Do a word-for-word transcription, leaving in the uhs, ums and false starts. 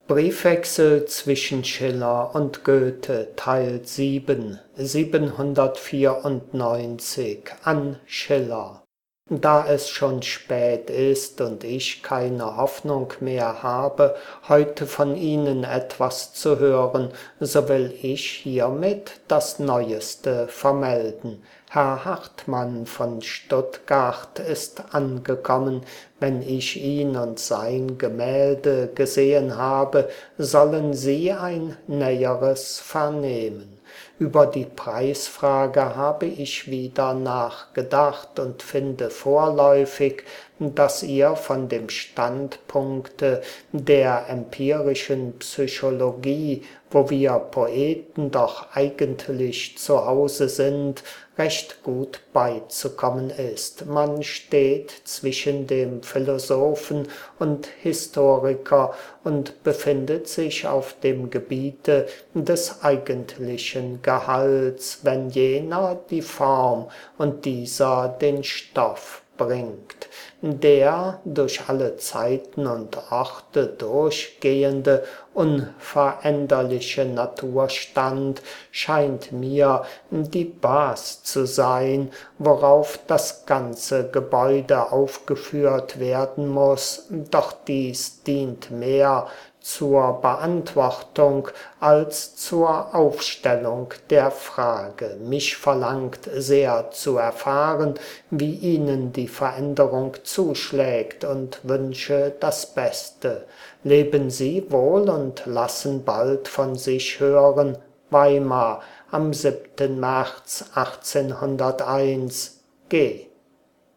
Briefwechsel zwischen Schiller und Goethe, Teil sieben, siebenhundertvierundneunzig an Schiller. Da es schon spät ist und ich keine Hoffnung mehr habe, heute von Ihnen etwas zu hören, so will ich hiermit das Neueste vermelden. Herr Hartmann von Stuttgart ist angekommen. Wenn ich ihn und sein Gemälde gesehen habe, sollen Sie ein Näheres vernehmen. Über die Preisfrage habe ich wieder nachgedacht und finde vorläufig, dass ihr von dem Standpunkte der empirischen Psychologie, wo wir Poeten doch eigentlich zu Hause sind, recht gut beizukommen ist. Man steht zwischen dem Philosophen und Historiker und befindet sich auf dem Gebiete des eigentlichen Gehalts, wenn jener die Form und dieser den Stoff bringt. Der durch alle Zeiten und Orte durchgehende, unveränderliche Naturstand scheint mir die Bas zu sein, worauf das ganze Gebäude aufgeführt werden muss, doch dies dient mehr zur Beantwortung als zur Aufstellung der Frage. Mich verlangt sehr zu erfahren, wie Ihnen die Veränderung zuschlägt, und wünsche das Beste. Leben Sie wohl und lassen bald von sich hören. Weimar am siebten März achtzehnhunderteins. G